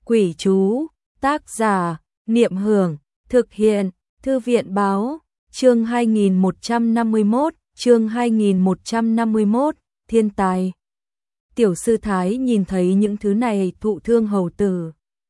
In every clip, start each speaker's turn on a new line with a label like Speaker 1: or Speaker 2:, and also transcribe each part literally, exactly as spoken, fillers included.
Speaker 1: Quỷ chú, tác giả, Niệm Hưởng, thực hiện, Thư viện báo, chương hai nghìn một trăm năm mươi mốt, chương hai nghìn một trăm năm mươi mốt, thiên tài. Tiểu sư Thái nhìn thấy những thứ này thụ thương hầu tử.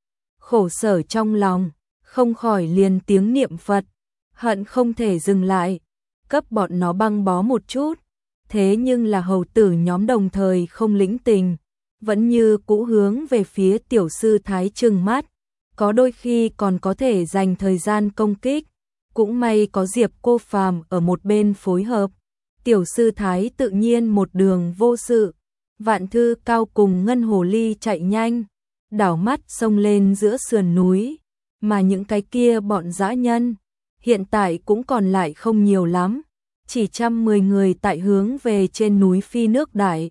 Speaker 1: Khổ sở trong lòng, không khỏi liền tiếng niệm Phật, hận không thể dừng lại, cấp bọn nó băng bó một chút. Thế nhưng là hầu tử nhóm đồng thời không lĩnh tình, vẫn như cũ hướng về phía tiểu sư Thái trừng mắt, có đôi khi còn có thể dành thời gian công kích. Cũng may có Diệp Cô Phàm ở một bên phối hợp, tiểu sư Thái tự nhiên một đường vô sự. Vạn Thư Cao cùng Ngân Hồ Ly chạy nhanh, đảo mắt xông lên giữa sườn núi, mà những cái kia bọn dã nhân hiện tại cũng còn lại không nhiều lắm, chỉ trăm mười người tại hướng về trên núi phi nước đại.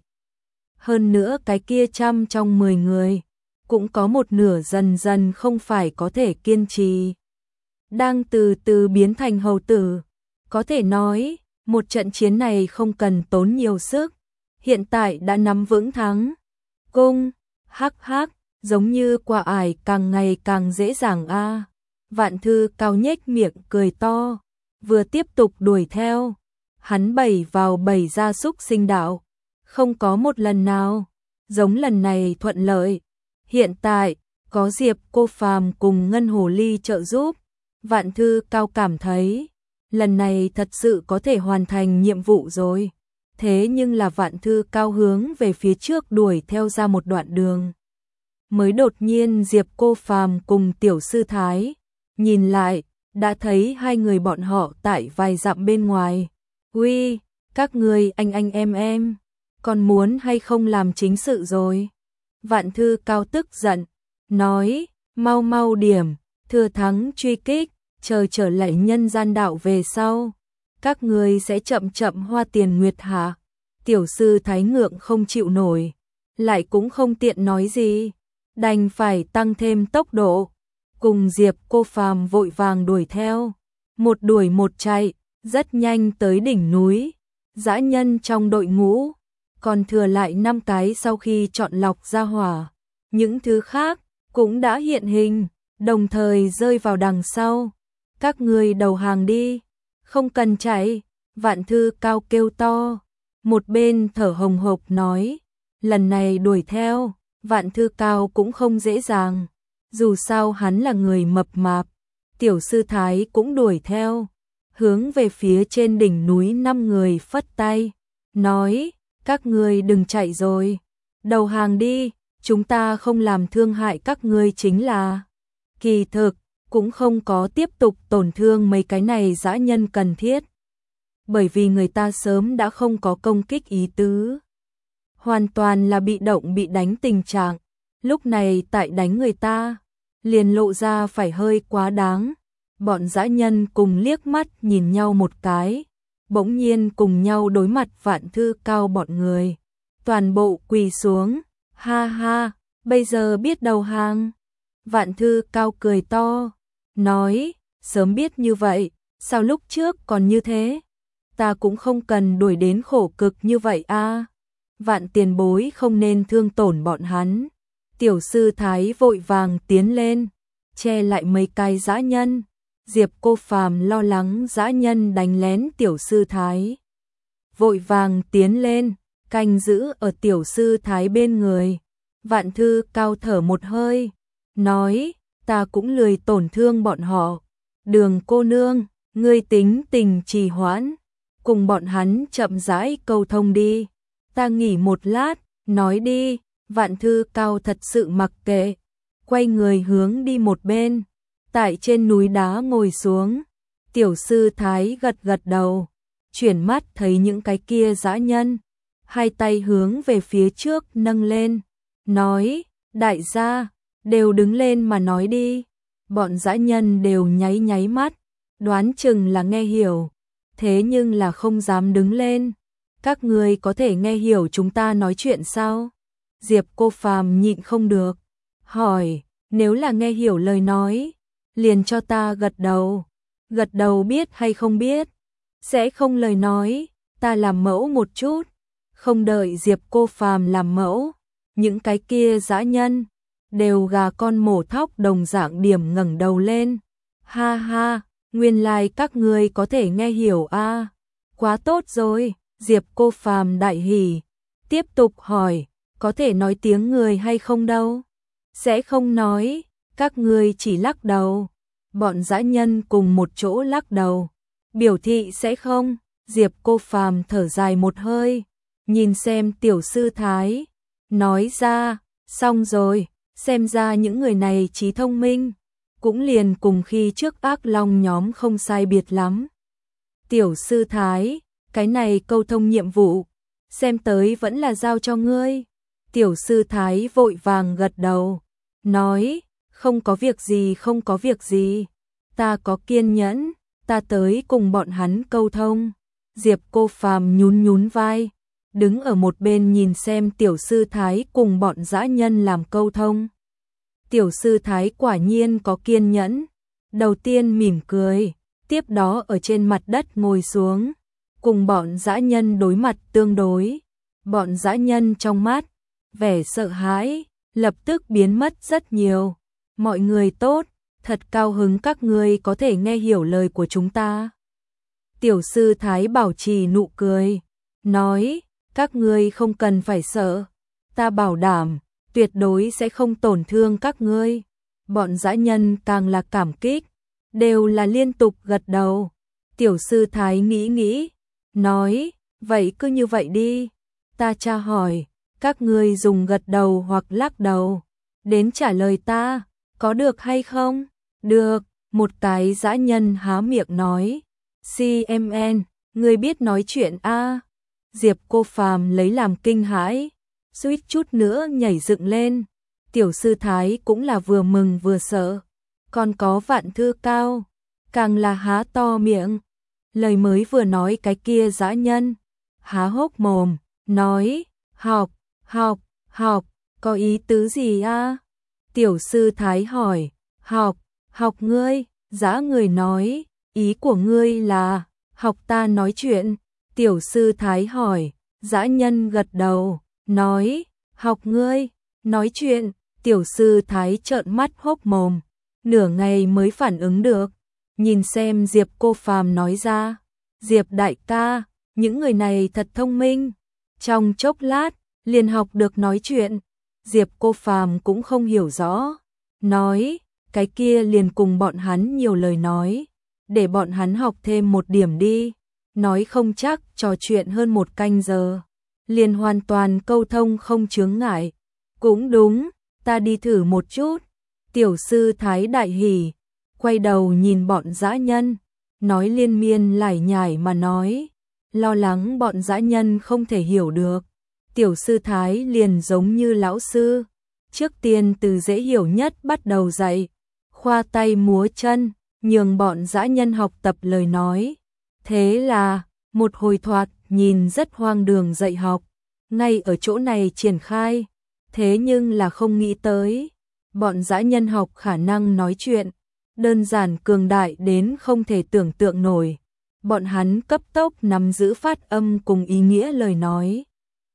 Speaker 1: Hơn nữa cái kia trăm trong mười người, cũng có một nửa dần dần không phải có thể kiên trì, đang từ từ biến thành hầu tử. Có thể nói, một trận chiến này không cần tốn nhiều sức, hiện tại đã nắm vững thắng. Cung, hắc hắc, giống như quả ải càng ngày càng dễ dàng a. À. Vạn Thư Cao nhếch miệng cười to, vừa tiếp tục đuổi theo. Hắn bày vào bày ra súc sinh đạo, không có một lần nào giống lần này thuận lợi. Hiện tại, có Diệp Cô Phàm cùng Ngân Hồ Ly trợ giúp, Vạn Thư Cao cảm thấy, lần này thật sự có thể hoàn thành nhiệm vụ rồi. Thế nhưng là Vạn Thư Cao hướng về phía trước đuổi theo ra một đoạn đường, mới đột nhiên Diệp Cô Phàm cùng tiểu sư Thái nhìn lại, đã thấy hai người bọn họ tại vài dặm bên ngoài. Uy, các người anh anh em em, còn muốn hay không làm chính sự rồi? Vạn Thư Cao tức giận, nói, mau mau điểm, thừa thắng truy kích, chờ trở lại nhân gian đạo về sau, các người sẽ chậm chậm hoa tiền nguyệt hạ. Tiểu sư Thái ngượng không chịu nổi, lại cũng không tiện nói gì, đành phải tăng thêm tốc độ, cùng Diệp Cô Phàm vội vàng đuổi theo. Một đuổi một chạy, rất nhanh tới đỉnh núi. Dã nhân trong đội ngũ còn thừa lại năm cái, sau khi chọn lọc ra hỏa, những thứ khác cũng đã hiện hình, đồng thời rơi vào đằng sau. Các người đầu hàng đi, không cần chạy. Vạn Thư Cao kêu to, một bên thở hồng hộc nói, lần này đuổi theo Vạn Thư Cao cũng không dễ dàng, dù sao hắn là người mập mạp. Tiểu sư Thái cũng đuổi theo, hướng về phía trên đỉnh núi năm người phất tay, nói, các ngươi đừng chạy rồi, đầu hàng đi, chúng ta không làm thương hại các ngươi chính là. Kỳ thực, cũng không có tiếp tục tổn thương mấy cái này dã nhân cần thiết, bởi vì người ta sớm đã không có công kích ý tứ, hoàn toàn là bị động bị đánh tình trạng. Lúc này tại đánh người ta, liền lộ ra phải hơi quá đáng. Bọn dã nhân cùng liếc mắt nhìn nhau một cái, bỗng nhiên cùng nhau đối mặt Vạn Thư Cao bọn người, toàn bộ quỳ xuống. Ha ha, bây giờ biết đầu hàng. Vạn Thư Cao cười to, nói, sớm biết như vậy, sao lúc trước còn như thế? Ta cũng không cần đuổi đến khổ cực như vậy a. À. Vạn tiền bối không nên thương tổn bọn hắn. Tiểu sư Thái vội vàng tiến lên, che lại mấy cái dã nhân. Diệp Cô Phàm lo lắng dã nhân đánh lén tiểu sư Thái, vội vàng tiến lên, canh giữ ở tiểu sư Thái bên người. Vạn Thư Cao thở một hơi, nói, ta cũng lười tổn thương bọn họ. Đường cô nương, ngươi tính tình trì hoãn, cùng bọn hắn chậm rãi câu thông đi, ta nghỉ một lát, nói đi. Vạn Thư Cao thật sự mặc kệ, quay người hướng đi một bên, tại trên núi đá ngồi xuống. Tiểu sư Thái gật gật đầu, chuyển mắt thấy những cái kia dã nhân, hai tay hướng về phía trước nâng lên, nói, đại gia, đều đứng lên mà nói đi. Bọn dã nhân đều nháy nháy mắt, đoán chừng là nghe hiểu, thế nhưng là không dám đứng lên. Các người có thể nghe hiểu chúng ta nói chuyện sao? Diệp Cô Phàm nhịn không được, hỏi, nếu là nghe hiểu lời nói, liền cho ta gật đầu. Gật đầu biết hay không biết? Sẽ không lời nói, ta làm mẫu một chút. Không đợi Diệp Cô Phàm làm mẫu, những cái kia dã nhân đều gà con mổ thóc đồng dạng điểm ngẩng đầu lên. Ha ha, nguyên lai like các ngươi có thể nghe hiểu a. À. Quá tốt rồi, Diệp Cô Phàm đại hỉ, tiếp tục hỏi, có thể nói tiếng người hay không đâu? Sẽ không nói, các ngươi chỉ lắc đầu. Bọn dã nhân cùng một chỗ lắc đầu, biểu thị sẽ không. Diệp Cô Phàm thở dài một hơi, nhìn xem tiểu sư thái, nói ra, xong rồi, xem ra những người này trí thông minh, cũng liền cùng khi trước ác long nhóm không sai biệt lắm. Tiểu sư thái, cái này câu thông nhiệm vụ, xem tới vẫn là giao cho ngươi. Tiểu sư thái vội vàng gật đầu, nói, không có việc gì không có việc gì, ta có kiên nhẫn, ta tới cùng bọn hắn câu thông. Diệp Cô Phàm nhún nhún vai, đứng ở một bên nhìn xem tiểu sư thái cùng bọn dã nhân làm câu thông. Tiểu sư thái quả nhiên có kiên nhẫn, đầu tiên mỉm cười, tiếp đó ở trên mặt đất ngồi xuống, cùng bọn dã nhân đối mặt tương đối. Bọn dã nhân trong mắt, vẻ sợ hãi, lập tức biến mất rất nhiều. Mọi người tốt, thật cao hứng các ngươi có thể nghe hiểu lời của chúng ta. Tiểu sư thái bảo trì nụ cười, nói, các ngươi không cần phải sợ, ta bảo đảm, tuyệt đối sẽ không tổn thương các ngươi. Bọn dã nhân càng là cảm kích, đều là liên tục gật đầu. Tiểu sư thái nghĩ nghĩ, nói, vậy cứ như vậy đi, ta tra hỏi, các ngươi dùng gật đầu hoặc lắc đầu, đến trả lời ta, có được hay không? Được, một cái dã nhân há miệng nói, xê em en, ngươi biết nói chuyện a? À? Diệp Cô Phàm lấy làm kinh hãi, suýt chút nữa nhảy dựng lên. Tiểu sư thái cũng là vừa mừng vừa sợ, còn có Vạn Thư Cao, càng là há to miệng. Lời mới vừa nói cái kia dã nhân, há hốc mồm, nói, học, học, học, có ý tứ gì a? À? Tiểu sư thái hỏi, học, học ngươi, dã người nói, ý của ngươi là, học ta nói chuyện. Tiểu sư thái hỏi, dã nhân gật đầu, nói, học ngươi, nói chuyện. Tiểu sư thái trợn mắt hốc mồm, nửa ngày mới phản ứng được, nhìn xem Diệp Cô Phàm nói ra, Diệp đại ca, những người này thật thông minh, trong chốc lát, liền học được nói chuyện. Diệp Cô Phàm cũng không hiểu rõ, nói, cái kia liền cùng bọn hắn nhiều lời nói, để bọn hắn học thêm một điểm đi, nói không chắc trò chuyện hơn một canh giờ, liền hoàn toàn câu thông không chướng ngại. Cũng đúng, ta đi thử một chút. Tiểu sư thái đại hỉ, quay đầu nhìn bọn dã nhân, nói liên miên lải nhải mà nói, lo lắng bọn dã nhân không thể hiểu được. Tiểu sư thái liền giống như lão sư, trước tiên từ dễ hiểu nhất bắt đầu dạy, khoa tay múa chân, nhường bọn dã nhân học tập lời nói. Thế là, một hồi thoạt nhìn rất hoang đường dạy học, ngay ở chỗ này triển khai, thế nhưng là không nghĩ tới, bọn dã nhân học khả năng nói chuyện, đơn giản cường đại đến không thể tưởng tượng nổi. Bọn hắn cấp tốc nắm giữ phát âm cùng ý nghĩa lời nói.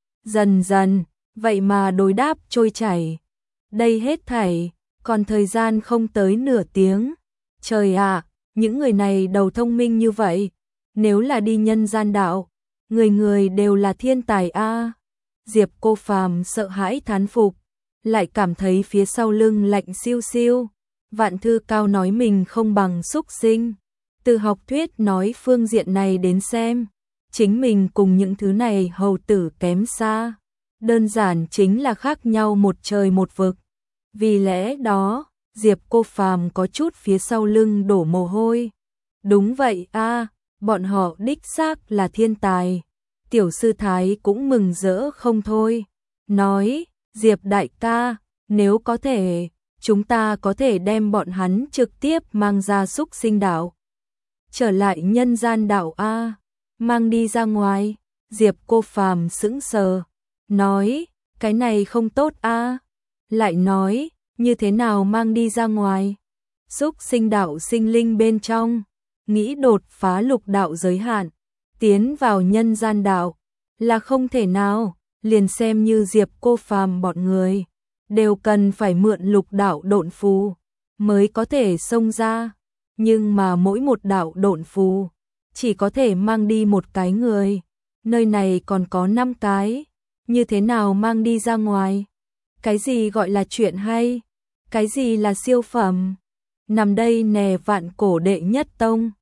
Speaker 1: Dần dần, vậy mà đối đáp trôi chảy. Đây hết thảy, còn thời gian không tới nửa tiếng. Trời ạ, những người này đầu thông minh như vậy, nếu là đi nhân gian đạo, người người đều là thiên tài a. À. Diệp Cô Phàm sợ hãi thán phục, lại cảm thấy phía sau lưng lạnh siêu siêu. Vạn Thư Cao nói mình không bằng súc sinh. Từ học thuyết nói phương diện này đến xem, chính mình cùng những thứ này hầu tử kém xa. Đơn giản chính là khác nhau một trời một vực. Vì lẽ đó, Diệp Cô Phàm có chút phía sau lưng đổ mồ hôi. Đúng vậy a, à, bọn họ đích xác là thiên tài. Tiểu sư thái cũng mừng rỡ không thôi, nói, Diệp đại ca, nếu có thể, chúng ta có thể đem bọn hắn trực tiếp mang ra súc sinh đạo. Trở lại nhân gian đạo a, mang đi ra ngoài. Diệp Cô Phàm sững sờ, nói, cái này không tốt a. Lại nói, như thế nào mang đi ra ngoài? Súc sinh đạo sinh linh bên trong, nghĩ đột phá lục đạo giới hạn, tiến vào nhân gian đạo là không thể nào, liền xem như Diệp Cô Phàm bọn người, đều cần phải mượn lục đạo độn phù mới có thể xông ra, nhưng mà mỗi một đạo độn phù chỉ có thể mang đi một cái người, nơi này còn có năm cái, như thế nào mang đi ra ngoài? Cái gì gọi là chuyện hay? Cái gì là siêu phẩm? Nằm đây nè, vạn cổ đệ nhất tông,